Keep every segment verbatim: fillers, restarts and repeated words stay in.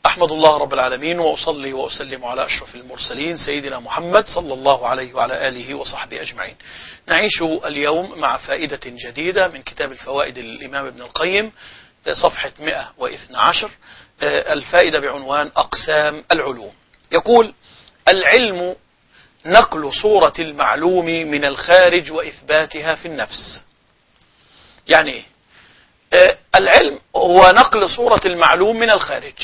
أحمد الله رب العالمين وأصلي وأسلم على أشرف المرسلين سيدنا محمد صلى الله عليه وعلى آله وصحبه أجمعين. نعيش اليوم مع فائدة جديدة من كتاب الفوائد للإمام ابن القيم، صفحة مئة واثني عشر، الفائدة بعنوان أقسام العلوم. يقول: العلم نقل صورة المعلوم من الخارج وإثباتها في النفس. يعني إيه؟ العلم هو نقل صورة المعلوم من الخارج.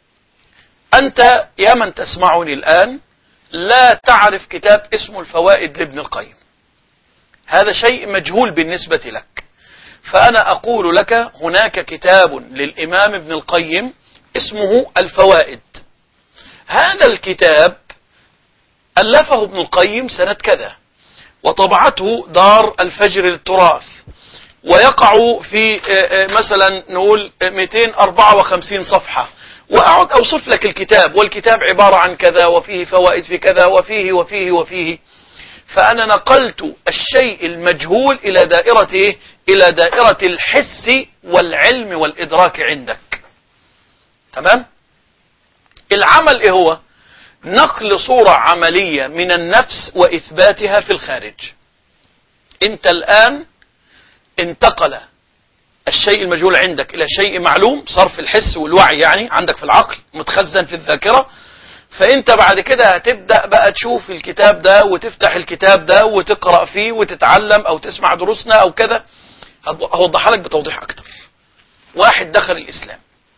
أنت يا من تسمعني الآن لا تعرف كتاب اسمه الفوائد لابن القيم، هذا شيء مجهول بالنسبة لك، فأنا أقول لك هناك كتاب للإمام ابن القيم اسمه الفوائد. هذا الكتاب ألفه ابن القيم سنة كذا، وطبعته دار الفجر للتراث، ويقع في مثلا نقول مئتين وأربعة وخمسين صفحة، وأقعد أوصف لك الكتاب، والكتاب عبارة عن كذا وفيه فوائد في كذا وفيه وفيه وفيه. فأنا نقلت الشيء المجهول إلى دائرة إيه؟ إلى دائرة الحس والعلم والإدراك عندك. تمام؟ العمل إيه هو؟ نقل صورة عملية من النفس وإثباتها في الخارج. أنت الآن انتقل الشيء المجهول عندك إلى شيء معلوم، صرف الحس والوعي يعني عندك في العقل متخزن في الذاكرة. فأنت بعد كده هتبدأ بقى تشوف الكتاب ده وتفتح الكتاب ده وتقرأ فيه وتتعلم أو تسمع دروسنا أو كذا. هوضحها لك بتوضيح أكتر. واحد دخل الإسلام،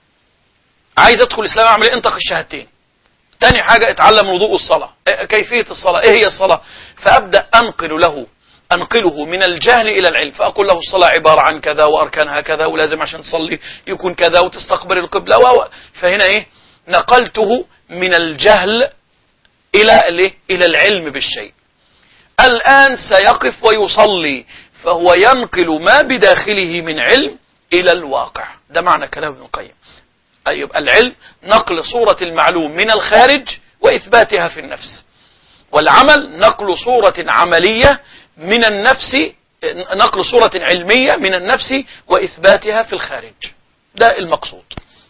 عايز أدخل الإسلام، أعمل إيه؟ انطق الشهادتين. تاني حاجة اتعلم وضوء الصلاة، كيفية الصلاة، إيه هي الصلاة؟ فأبدأ أنقل له أنقله من الجهل إلى العلم، فأقول له الصلاة عبارة عن كذا وأركانها كذا، ولازم عشان تصلي يكون كذا وتستقبل القبلة و... فهنا إيه؟ نقلته من الجهل إلى الإيه؟ إلى العلم بالشيء. الآن سيقف ويصلي، فهو ينقل ما بداخله من علم إلى الواقع. ده معنى كلام ابن القيم. يبقى العلم نقل صورة المعلوم من الخارج وإثباتها في النفس، والعمل نقل صورة عملية من النفس، نقل صورة علمية من النفس وإثباتها في الخارج. ده المقصود.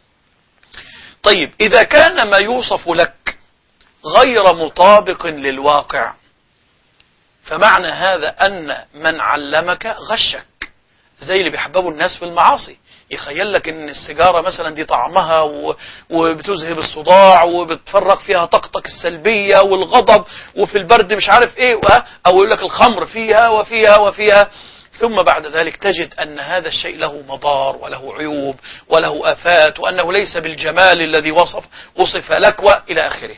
طيب، إذا كان ما يوصف لك غير مطابق للواقع، فمعنى هذا أن من علمك غشك، زي اللي بيحببوا الناس في المعاصي، يخيل لك ان السيجارة مثلا دي طعمها و... وبتذهب الصداع وبتفرغ فيها طاقتك السلبية والغضب، وفي البرد مش عارف ايه، و... او يقول لك الخمر فيها وفيها وفيها، ثم بعد ذلك تجد ان هذا الشيء له مضار وله عيوب وله آفات، وانه ليس بالجمال الذي وصف وصف لك والى اخره.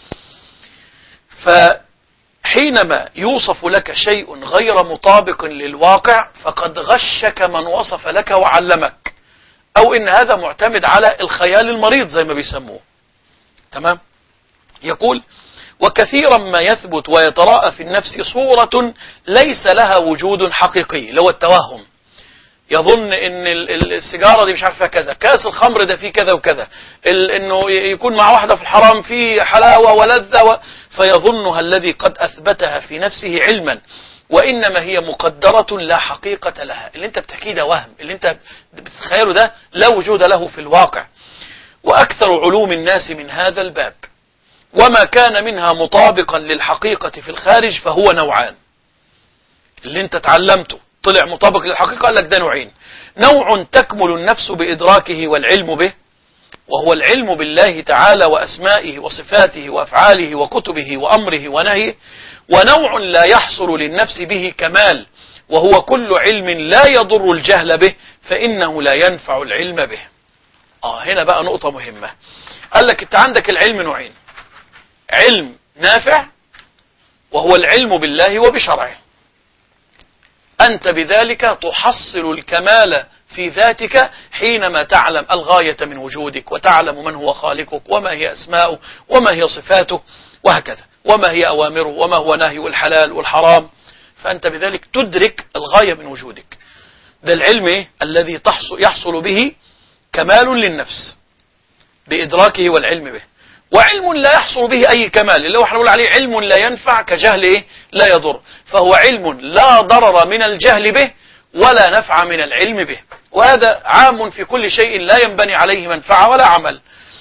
فحينما يوصف لك شيء غير مطابق للواقع فقد غشك من وصف لك وعلمك، أو إن هذا معتمد على الخيال المريض زي ما بيسموه. تمام؟ يقول: وكثيرا ما يثبت ويتراءى في النفس صورة ليس لها وجود حقيقي، اللي هو التوهم. يظن إن السيجارة دي مش عارفة كذا، كاس الخمر ده فيه كذا وكذا، إنه يكون مع واحدة في الحرام فيه حلاوة ولذة و... فيظنها الذي قد أثبتها في نفسه علما، وإنما هي مقدرة لا حقيقة لها. اللي انت بتحكيه ده وهم، اللي انت بتتخيله ده لا وجود له في الواقع. وأكثر علوم الناس من هذا الباب، وما كان منها مطابقا للحقيقة في الخارج فهو نوعان. اللي انت تعلمته طلع مطابق للحقيقة، قال لك ده نوعين: نوع تكمل النفس بإدراكه والعلم به، وهو العلم بالله تعالى وأسمائه وصفاته وأفعاله وكتبه وأمره ونهيه، ونوع لا يحصل للنفس به كمال، وهو كل علم لا يضر الجهل به، فإنه لا ينفع العلم به. آه هنا بقى نقطة مهمة. قال لك انت عندك العلم نوعين: علم نافع، وهو العلم بالله وبشرعه، أنت بذلك تحصل الكمال في ذاتك حينما تعلم الغاية من وجودك، وتعلم من هو خالقك، وما هي أسماؤه، وما هي صفاته، وهكذا، وما هي أوامره، وما هو نهي الحلال والحرام. فأنت بذلك تدرك الغاية من وجودك. ده العلم إيه؟ الذي يحصل به كمال للنفس بإدراكه والعلم به. وعلم لا يحصل به أي كمال، اللي هو احنا نقول عليه علم لا ينفع كجهل إيه؟ لا يضر. فهو علم لا ضرر من الجهل به ولا نفع من العلم به، وهذا عام في كل شيء لا ينبني عليه منفعة ولا عمل.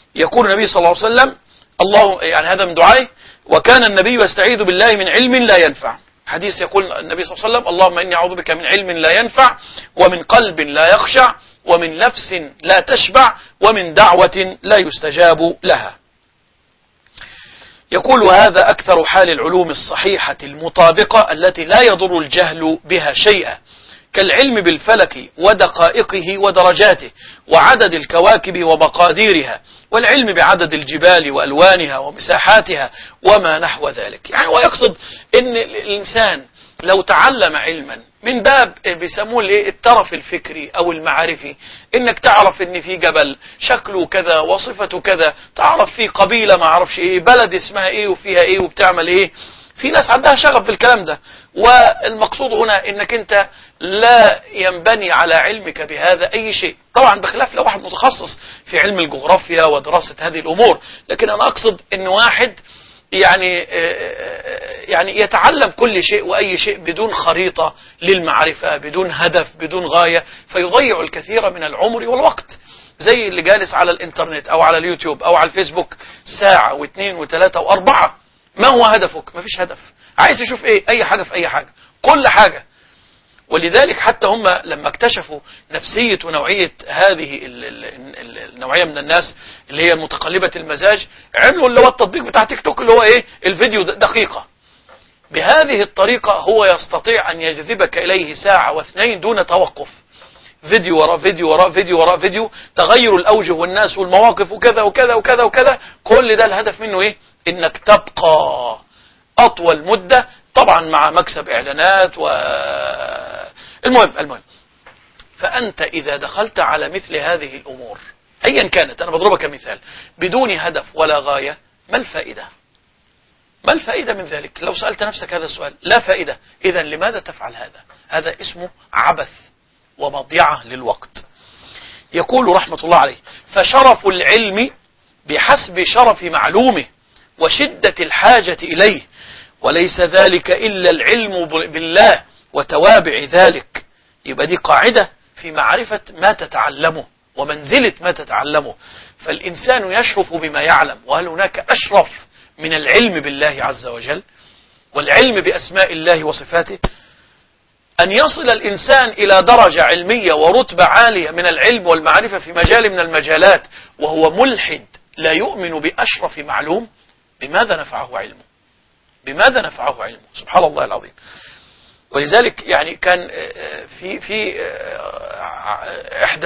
يقول النبي صلى الله عليه وسلم الله يعني هذا من دعائه: وكان النبي يستعيذ بالله من علم لا ينفع. حديث يقول النبي صلى الله عليه وسلم: اللهم إني أعوذ بك من علم لا ينفع، ومن قلب لا يخشع، ومن نفس لا تشبع، ومن دعوة لا يستجاب لها. يقول: وهذا أكثر حال العلوم الصحيحة المطابقة التي لا يضر الجهل بها شيئا، كالعلم بالفلك ودقائقه ودرجاته وعدد الكواكب ومقاديرها، والعلم بعدد الجبال وألوانها ومساحاتها وما نحو ذلك. يعني ويقصد أن الإنسان لو تعلم علما من باب بيسموه الترف الفكري أو المعرفي، إنك تعرف إن في جبل شكله كذا وصفته كذا، تعرف في قبيلة ما عرفش إيه، بلد اسمها إيه وفيها إيه وبتعمل إيه. في ناس عندها شغف في الكلام ده، والمقصود هنا إنك أنت لا ينبني على علمك بهذا أي شيء، طبعا بخلاف لو واحد متخصص في علم الجغرافيا ودراسة هذه الأمور. لكن أنا أقصد إن واحد يعني يعني يتعلم كل شيء وأي شيء بدون خريطة للمعرفة، بدون هدف، بدون غاية، فيضيع الكثير من العمر والوقت. زي اللي جالس على الانترنت أو على اليوتيوب أو على الفيسبوك ساعة واثنين وثلاثة وأربعة. ما هو هدفك؟ ما فيش هدف. عايز يشوف إيه؟ أي حاجة في أي حاجة، كل حاجة. ولذلك حتى هم لما اكتشفوا نفسية ونوعية هذه النوعية من الناس اللي هي متقلبة المزاج، عملوا اللي هو التطبيق بتاع تيك توك اللي هو ايه؟ الفيديو دقيقة. بهذه الطريقة هو يستطيع أن يجذبك إليه ساعة واثنين دون توقف، فيديو وراء فيديو وراء فيديو وراء فيديو، تغير الأوجه والناس والمواقف وكذا وكذا وكذا وكذا. كل ده الهدف منه ايه؟ إنك تبقى أطول مدة، طبعا مع مكسب إعلانات و المهم المهم فأنت إذا دخلت على مثل هذه الأمور أيا كانت، أنا بضربك مثال، بدون هدف ولا غاية، ما الفائدة؟ ما الفائدة من ذلك؟ لو سألت نفسك هذا السؤال، لا فائدة. إذن لماذا تفعل هذا؟ هذا اسمه عبث ومضيعة للوقت. يقول رحمة الله عليه: فشرف العلم بحسب شرف معلومه وشدة الحاجة إليه، وليس ذلك إلا العلم بالله وتوابع ذلك. يبقى دي قاعدة في معرفة ما تتعلمه ومنزلة ما تتعلمه. فالإنسان يشرف بما يعلم، وهل هناك أشرف من العلم بالله عز وجل والعلم بأسماء الله وصفاته؟ أن يصل الإنسان إلى درجة علمية ورتبة عالية من العلم والمعرفة في مجال من المجالات وهو ملحد لا يؤمن بأشرف معلوم، بماذا نفعه علمه؟ بماذا نفعه علمه؟ سبحان الله العظيم. ولذلك يعني كان في في إحدى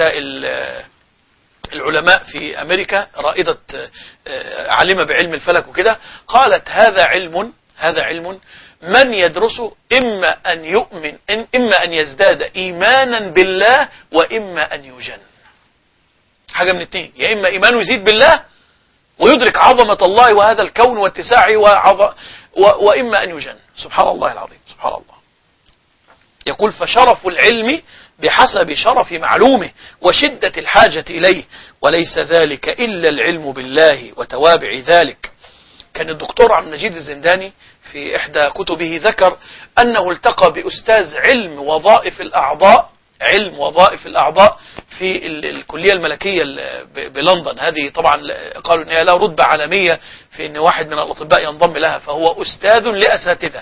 العلماء في أمريكا رائدة عالمة بعلم الفلك وكده، قالت: هذا علم هذا علم من يدرسه إما أن يؤمن إما أن يزداد إيمانا بالله وإما أن يجن. حاجة من الاثنين، يا إما إيمانه يزيد بالله ويدرك عظمة الله وهذا الكون واتساعه وعظ... و... وإما أن يجن. سبحان الله العظيم، سبحان الله. يقول: فشرف العلم بحسب شرف معلومه وشدة الحاجة إليه، وليس ذلك إلا العلم بالله وتوابع ذلك. كان الدكتور عبد المجيد الزنداني في إحدى كتبه ذكر أنه التقى بأستاذ علم وظائف الأعضاء علم وظائف الأعضاء في الكلية الملكية بلندن. هذه طبعا قالوا أنها لا رتبة عالمية في أن واحد من الأطباء ينضم لها، فهو أستاذ لأساتذة.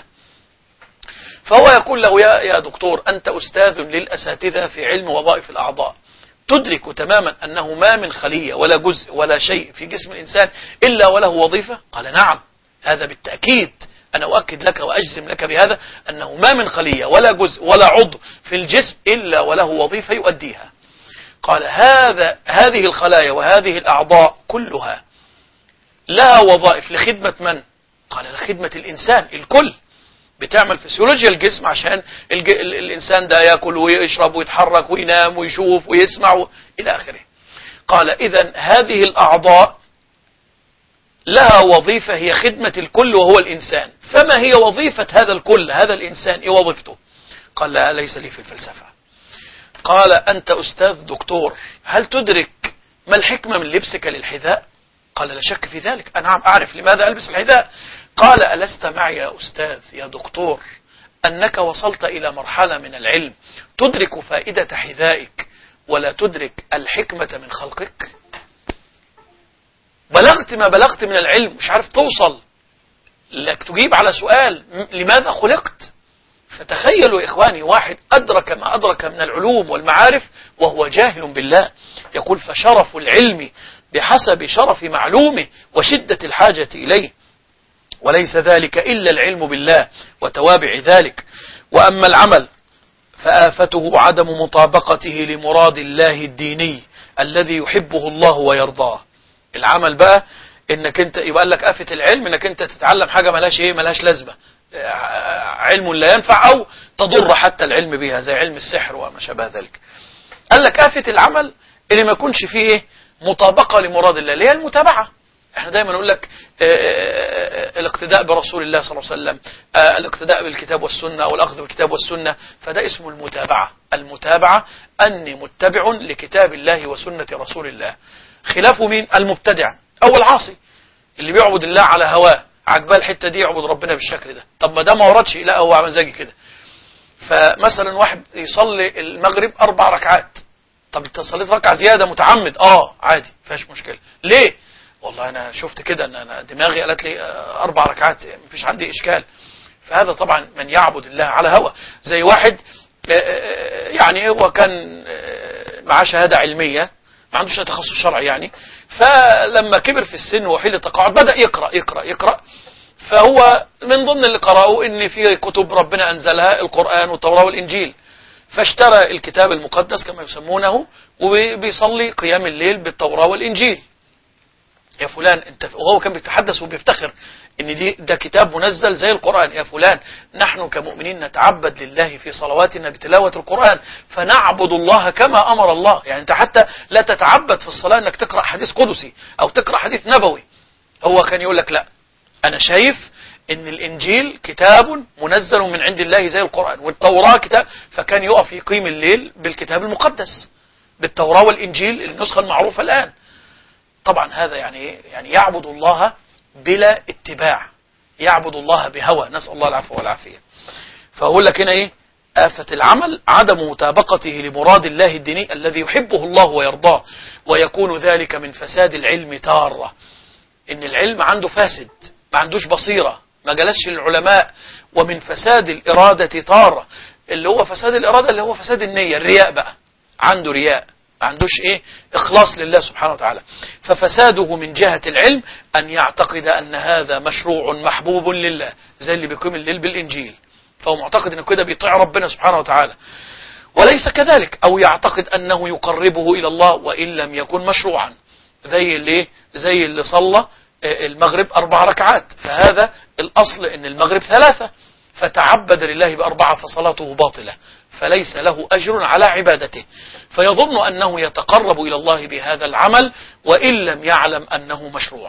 فهو يقول له: يا يا دكتور، أنت أستاذ للأساتذة في علم وظائف الأعضاء، تدرك تماما أنه ما من خلية ولا جزء ولا شيء في جسم الإنسان إلا وله وظيفة؟ قال: نعم، هذا بالتأكيد، أنا أؤكد لك وأجزم لك بهذا أنه ما من خلية ولا جزء ولا عضو في الجسم إلا وله وظيفة يؤديها. قال: هذا هذه الخلايا وهذه الأعضاء كلها لها وظائف لخدمة من؟ قال: لخدمة الإنسان الكل، بتعمل فسيولوجيا الجسم عشان الج... الإنسان ده يأكل ويشرب ويتحرك وينام ويشوف ويسمع و... إلى آخره. قال: إذن هذه الأعضاء لها وظيفة هي خدمة الكل وهو الإنسان، فما هي وظيفة هذا الكل هذا الإنسان؟ إيه وظيفته؟ قال: لا، ليس لي في الفلسفة. قال: أنت أستاذ دكتور، هل تدرك ما الحكمة من لبسك للحذاء؟ قال: لا شك في ذلك، أنا أعرف لماذا ألبس الحذاء. قال: ألست معي يا أستاذ يا دكتور أنك وصلت إلى مرحلة من العلم تدرك فائدة حذائك ولا تدرك الحكمة من خلقك؟ بلغت ما بلغت من العلم مش عارف توصل لك تجيب على سؤال لماذا خلقت. فتخيلوا يا إخواني واحد أدرك ما أدرك من العلوم والمعارف وهو جاهل بالله. يقول فشرف العلم بحسب شرف معلومه وشدة الحاجة إليه، وليس ذلك إلا العلم بالله وتوابع ذلك. وأما العمل فآفته عدم مطابقته لمراد الله الديني الذي يحبه الله ويرضاه. العمل بقى انك انت يبقى لك آفة العلم انك انت تتعلم حاجة ملاش ايه ملاش لازمة، علم لا ينفع او تضر حتى العلم بها زي علم السحر وما شابه ذلك. قال لك آفة العمل ان ما يكونش فيه ايه مطابقة لمراد الله اللي هي المتابعة. احنا دايما نقول لك الاقتداء برسول الله صلى الله عليه وسلم، الاقتداء بالكتاب والسنة او الاخذ بالكتاب والسنة، فده اسمه المتابعة. المتابعة اني متبع لكتاب الله وسنة رسول الله. خلاف مين؟ المبتدع او العاصي اللي بيعبد الله على هواه، عجباه الحتة دي يعبد ربنا بالشكل ده. طب ما ده ما وردش، لا هو مزاجي كده. فمثلا واحد يصلي المغرب اربع ركعات، طب انت صليت ركعة زيادة متعمد، اه عادي فيهاش مشكلة. ليه؟ والله انا شفت كده ان انا دماغي قالت لي اربع ركعات مفيش عندي اشكال. فهذا طبعا من يعبد الله على هوى. زي واحد يعني هو كان معاه شهادة علمية ما عندوش تخصص شرعي يعني، فلما كبر في السن وحيل التقاعد بدأ يقرأ يقرأ يقرأ فهو من ضمن اللي قرأه ان في كتب ربنا انزلها القرآن والتوراة والانجيل، فاشترى الكتاب المقدس كما يسمونه وبيصلي قيام الليل بالتوراة والانجيل. يا فلان انت، وهو كان بيتحدث وبيفتخر ان دي ده كتاب منزل زي القرآن. يا فلان نحن كمؤمنين نتعبد لله في صلواتنا بتلاوة القرآن، فنعبد الله كما امر الله. يعني انت حتى لا تتعبد في الصلاة انك تقرأ حديث قدسي او تقرأ حديث نبوي. هو كان يقول لك لا، انا شايف ان الانجيل كتاب منزل من عند الله زي القرآن، والتوراة كتاب، فكان يقف يقيم الليل بالكتاب المقدس بالتوراة والانجيل النسخة المعروفة الان. طبعا هذا يعني يعني يعبد الله بلا اتباع، يعبد الله بهوى، نسأل الله العفو والعافية. فأقول لك هنا ايه آفة العمل عدم مطابقته لمراد الله الديني الذي يحبه الله ويرضاه، ويكون ذلك من فساد العلم تارة. ان العلم عنده فاسد، ما عندوش بصيرة، ما جلسش للعلماء. ومن فساد الإرادة تارة، اللي هو فساد الإرادة اللي هو فساد النية، الرياء بقى، عنده رياء، ما عندوش ايه اخلاص لله سبحانه وتعالى. ففساده من جهة العلم ان يعتقد ان هذا مشروع محبوب لله، زي اللي بيقيم الليل بالانجيل، فهو معتقد انه كده بيطيع ربنا سبحانه وتعالى، وليس كذلك. او يعتقد انه يقربه الى الله وان لم يكن مشروعا، زي اللي زي اللي صلى المغرب اربع ركعات، فهذا الاصل ان المغرب ثلاثة، فتعبد لله باربعة فصلاته باطلة، فليس له أجر على عبادته، فيظن أنه يتقرب إلى الله بهذا العمل وإن لم يعلم أنه مشروع.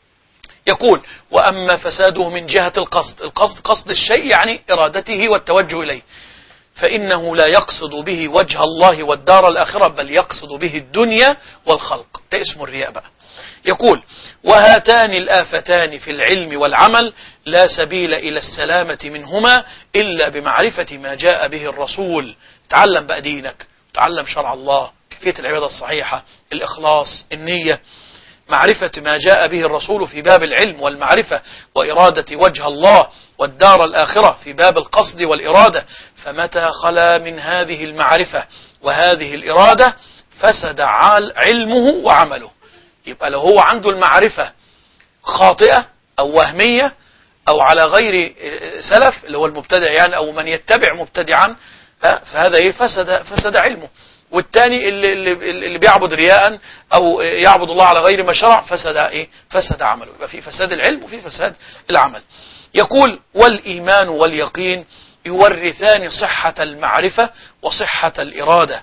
يقول وأما فساده من جهة القصد، القصد قصد الشيء يعني إرادته والتوجه إليه، فإنه لا يقصد به وجه الله والدار الآخرة، بل يقصد به الدنيا والخلق. ده اسمه الرياء بقى. يقول وهاتان الآفتان في العلم والعمل لا سبيل إلى السلامة منهما إلا بمعرفة ما جاء به الرسول. تعلم بقى دينك، تعلم شرع الله، كيفية العبادة الصحيحة، الإخلاص، النية، معرفة ما جاء به الرسول في باب العلم والمعرفة وإرادة وجه الله والدار الآخرة في باب القصد والإرادة. فمتى خلا من هذه المعرفة وهذه الإرادة فسد علمه وعمله. يبقى لو هو عنده المعرفة خاطئة أو وهمية أو على غير سلف اللي هو المبتدع يعني، أو من يتبع مبتدعا، فهذا إيه فسد فسد علمه. والتاني اللي, اللي, اللي بيعبد رياء أو يعبد الله على غير ما شرع فسد إيه فسد عمله. يبقى في فساد العلم وفي فساد العمل. يقول والإيمان واليقين يورثان صحة المعرفة وصحة الإرادة.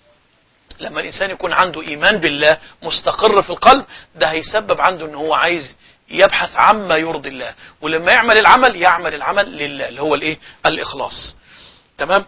لما الإنسان يكون عنده إيمان بالله مستقر في القلب، ده هيسبب عنده أنه هو عايز يبحث عما يرضي الله، ولما يعمل العمل يعمل العمل لله اللي هو الإيه الإخلاص. تمام.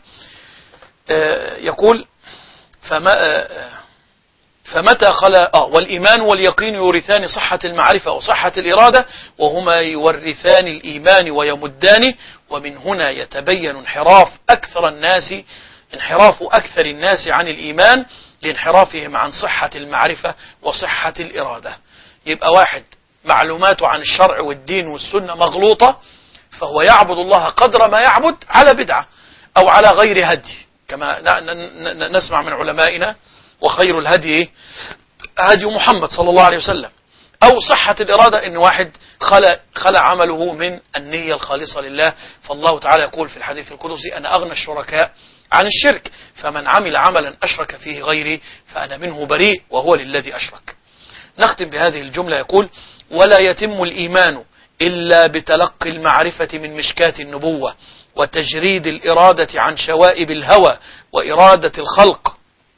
آه يقول فما آه فمتى خلا آه والإيمان واليقين يورثان صحة المعرفة وصحة الإرادة، وهما يورثان الإيمان ويمدان. ومن هنا يتبين انحراف أكثر الناس انحراف أكثر الناس عن الإيمان لانحرافهم عن صحة المعرفة وصحة الإرادة. يبقى واحد معلوماته عن الشرع والدين والسنة مغلوطة، فهو يعبد الله قدر ما يعبد على بدعة أو على غير هدي، كما نسمع من علمائنا: وخير الهدي هدي محمد صلى الله عليه وسلم. أو صحة الإرادة، إن واحد خلى خلى عمله من النية الخالصة لله، فالله تعالى يقول في الحديث القدسي: أنا أغنى الشركاء عن الشرك، فمن عمل عملا أشرك فيه غيري فأنا منه بريء وهو للذي أشرك. نختم بهذه الجملة، يقول: ولا يتم الإيمان إلا بتلقي المعرفة من مشكاة النبوة وتجريد الإرادة عن شوائب الهوى وإرادة الخلق.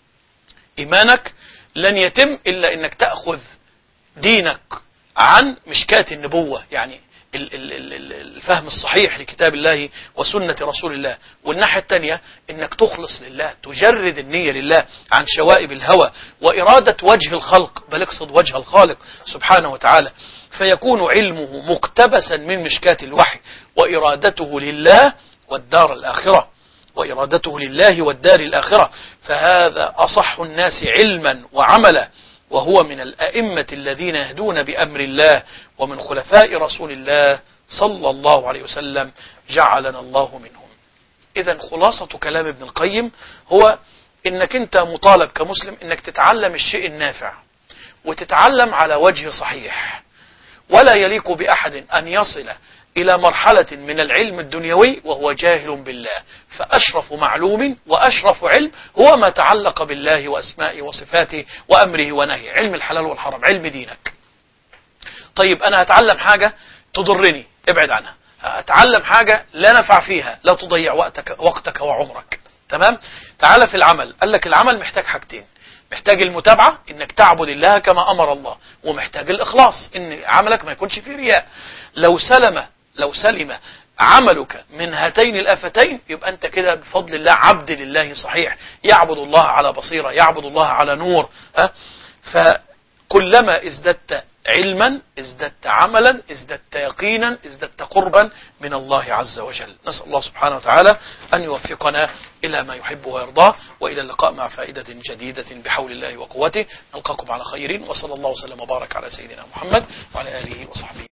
إيمانك لن يتم إلا أنك تأخذ دينك عن مشكاة النبوة، يعني الفهم الصحيح لكتاب الله وسنة رسول الله. والناحية الثانية انك تخلص لله، تجرد النية لله عن شوائب الهوى وإرادة وجه الخلق، بل اقصد وجه الخالق سبحانه وتعالى، فيكون علمه مقتبسا من مشكاة الوحي وإرادته لله والدار الآخرة وإرادته لله والدار الآخرة، فهذا أصح الناس علما وعملا، وهو من الأئمة الذين يهدون بأمر الله ومن خلفاء رسول الله صلى الله عليه وسلم، جعلنا الله منهم. إذن خلاصة كلام ابن القيم هو إنك أنت مطالب كمسلم إنك تتعلم الشيء النافع وتتعلم على وجه صحيح، ولا يليق بأحد أن يصل إلى مرحلة من العلم الدنيوي وهو جاهل بالله، فأشرف معلوم وأشرف علم هو ما تعلق بالله وأسمائه وصفاته وأمره ونهيه، علم الحلال والحرام، علم دينك. طيب أنا هتعلم حاجة تضرني، ابعد عنها. هتعلم حاجة لا نفع فيها، لا تضيع وقتك, وقتك وعمرك. تمام؟ تعال في العمل، قال لك العمل محتاج حاجتين: محتاج المتابعة، انك تعبد الله كما امر الله، ومحتاج الاخلاص، ان عملك ما يكونش فيه رياء. لو سلم لو سلم عملك من هاتين الآفتين يبقى انت كده بفضل الله عبد لله صحيح، يعبد الله على بصيرة، يعبد الله على نور. أه؟ فكلما ازددت علما ازددت عملا ازددت يقينا ازددت قربا من الله عز وجل. نسأل الله سبحانه وتعالى أن يوفقنا إلى ما يحب ويرضاه، وإلى اللقاء مع فائدة جديدة بحول الله وقوته. نلقاكم على خير، وصلى الله وسلم وبارك على سيدنا محمد وعلى آله وصحبه.